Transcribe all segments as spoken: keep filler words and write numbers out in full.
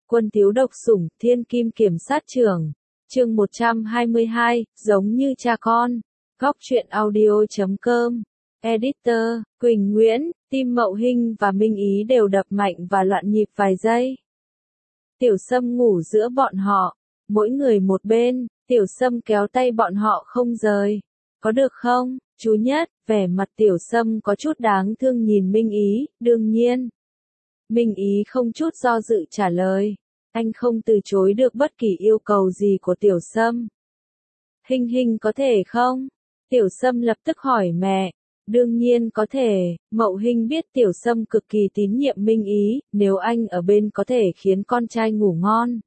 Quân thiếu độc sủng, thiên kim kiểm sát trưởng. Chương một trăm hai mươi hai, giống như cha con. Góc truyện audio chấm com. Editor, Quỳnh Nguyễn, tim Mậu Hinh và Minh Ý đều đập mạnh và loạn nhịp vài giây. Tiểu Sâm ngủ giữa bọn họ, mỗi người một bên, Tiểu Sâm kéo tay bọn họ không rời. Có được không, chú Nhất? Vẻ mặt Tiểu Sâm có chút đáng thương nhìn Minh Ý, đương nhiên. Minh Ý không chút do dự trả lời. Anh không từ chối được bất kỳ yêu cầu gì của Tiểu Sâm. Hinh Hinh có thể không? Tiểu Sâm lập tức hỏi mẹ. Đương nhiên có thể, Mậu Hinh biết Tiểu Sâm cực kỳ tín nhiệm Minh Ý, nếu anh ở bên có thể khiến con trai ngủ ngon.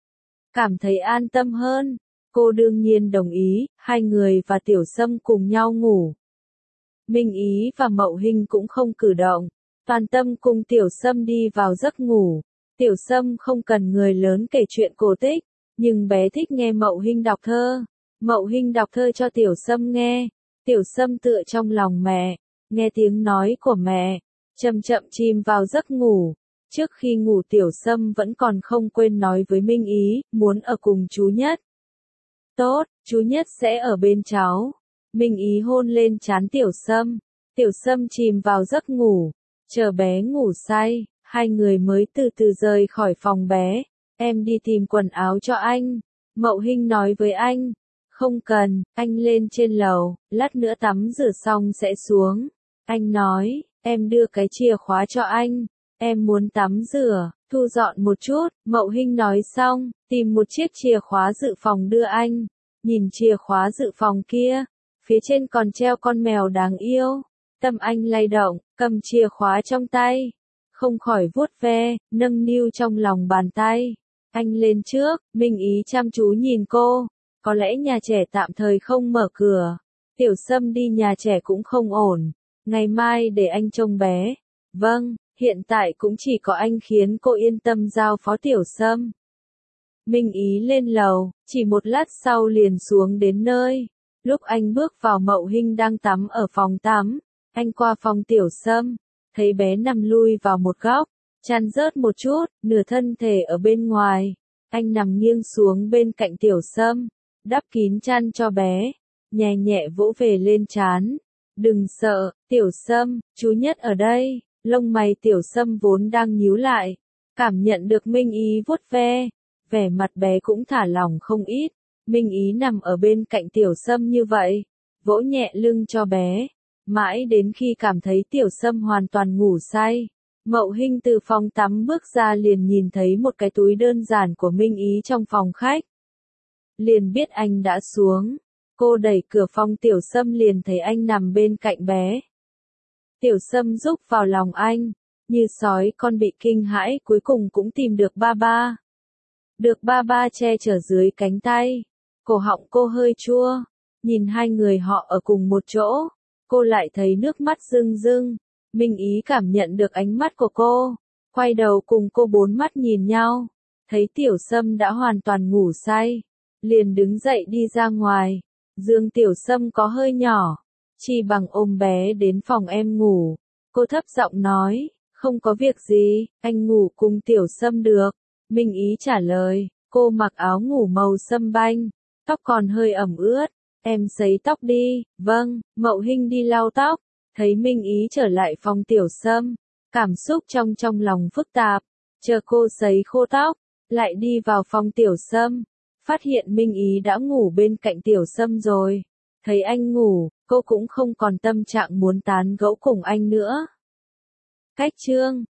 Cảm thấy an tâm hơn. Cô đương nhiên đồng ý, hai người và Tiểu Sâm cùng nhau ngủ. Minh Ý và Mậu Hinh cũng không cử động, toàn tâm cùng Tiểu Sâm đi vào giấc ngủ. Tiểu Sâm không cần người lớn kể chuyện cổ tích, nhưng bé thích nghe Mậu Hinh đọc thơ. Mậu Hinh đọc thơ cho Tiểu Sâm nghe. Tiểu Sâm tựa trong lòng mẹ, nghe tiếng nói của mẹ, chậm chậm chìm vào giấc ngủ. Trước khi ngủ Tiểu Sâm vẫn còn không quên nói với Minh Ý, muốn ở cùng chú Nhất. Tốt, chú Nhất sẽ ở bên cháu. Minh Ý hôn lên trán Tiểu Sâm. Tiểu Sâm chìm vào giấc ngủ, chờ bé ngủ say, hai người mới từ từ rời khỏi phòng bé. Em đi tìm quần áo cho anh. Mậu Hinh nói với anh. Không cần, anh lên trên lầu, lát nữa tắm rửa xong sẽ xuống. Anh nói, em đưa cái chìa khóa cho anh. Em muốn tắm rửa, thu dọn một chút. Mậu Hinh nói xong, tìm một chiếc chìa khóa dự phòng đưa anh. Nhìn chìa khóa dự phòng kia, phía trên còn treo con mèo đáng yêu. Tâm anh lay động, cầm chìa khóa trong tay, không khỏi vuốt ve, nâng niu trong lòng bàn tay. Anh lên trước, Minh Ý chăm chú nhìn cô. Có lẽ nhà trẻ tạm thời không mở cửa. Tiểu Sâm đi nhà trẻ cũng không ổn. Ngày mai để anh trông bé. Vâng, hiện tại cũng chỉ có anh khiến cô yên tâm giao phó Tiểu Sâm. Minh Ý lên lầu, chỉ một lát sau liền xuống đến nơi. Lúc anh bước vào Mậu Hinh đang tắm ở phòng tắm. Anh qua phòng Tiểu Sâm, thấy bé nằm lui vào một góc, chăn rớt một chút, nửa thân thể ở bên ngoài. Anh nằm nghiêng xuống bên cạnh Tiểu Sâm, đắp kín chăn cho bé, nhẹ nhẹ vỗ về lên trán. Đừng sợ, Tiểu Sâm, chú Nhất ở đây. Lông mày Tiểu Sâm vốn đang nhíu lại, cảm nhận được Minh Ý vuốt ve, vẻ mặt bé cũng thả lỏng không ít. Minh Ý nằm ở bên cạnh Tiểu Sâm như vậy, vỗ nhẹ lưng cho bé, mãi đến khi cảm thấy Tiểu Sâm hoàn toàn ngủ say. Mậu Hinh từ phòng tắm bước ra liền nhìn thấy một cái túi đơn giản của Minh Ý trong phòng khách. Liền biết anh đã xuống. Cô đẩy cửa phòng Tiểu Sâm liền thấy anh nằm bên cạnh bé. Tiểu Sâm rúc vào lòng anh, như sói con bị kinh hãi cuối cùng cũng tìm được ba ba. Được ba ba che chở dưới cánh tay. Cổ họng cô hơi chua, nhìn hai người họ ở cùng một chỗ, cô lại thấy nước mắt rưng rưng. Minh Ý cảm nhận được ánh mắt của cô, quay đầu cùng cô bốn mắt nhìn nhau, thấy Tiểu Sâm đã hoàn toàn ngủ say, liền đứng dậy đi ra ngoài. Giường Tiểu Sâm có hơi nhỏ, chỉ bằng ôm bé đến phòng em ngủ. Cô thấp giọng nói, không có việc gì, anh ngủ cùng Tiểu Sâm được. Minh Ý trả lời, cô mặc áo ngủ màu sâm banh, tóc còn hơi ẩm ướt, em sấy tóc đi. Vâng. Mậu Hinh đi lau tóc, thấy Minh Ý trở lại phòng Tiểu Sâm, cảm xúc trong trong lòng phức tạp, chờ cô sấy khô tóc, lại đi vào phòng Tiểu Sâm, phát hiện Minh Ý đã ngủ bên cạnh Tiểu Sâm rồi. Thấy anh ngủ, cô cũng không còn tâm trạng muốn tán gẫu cùng anh nữa. Cách chương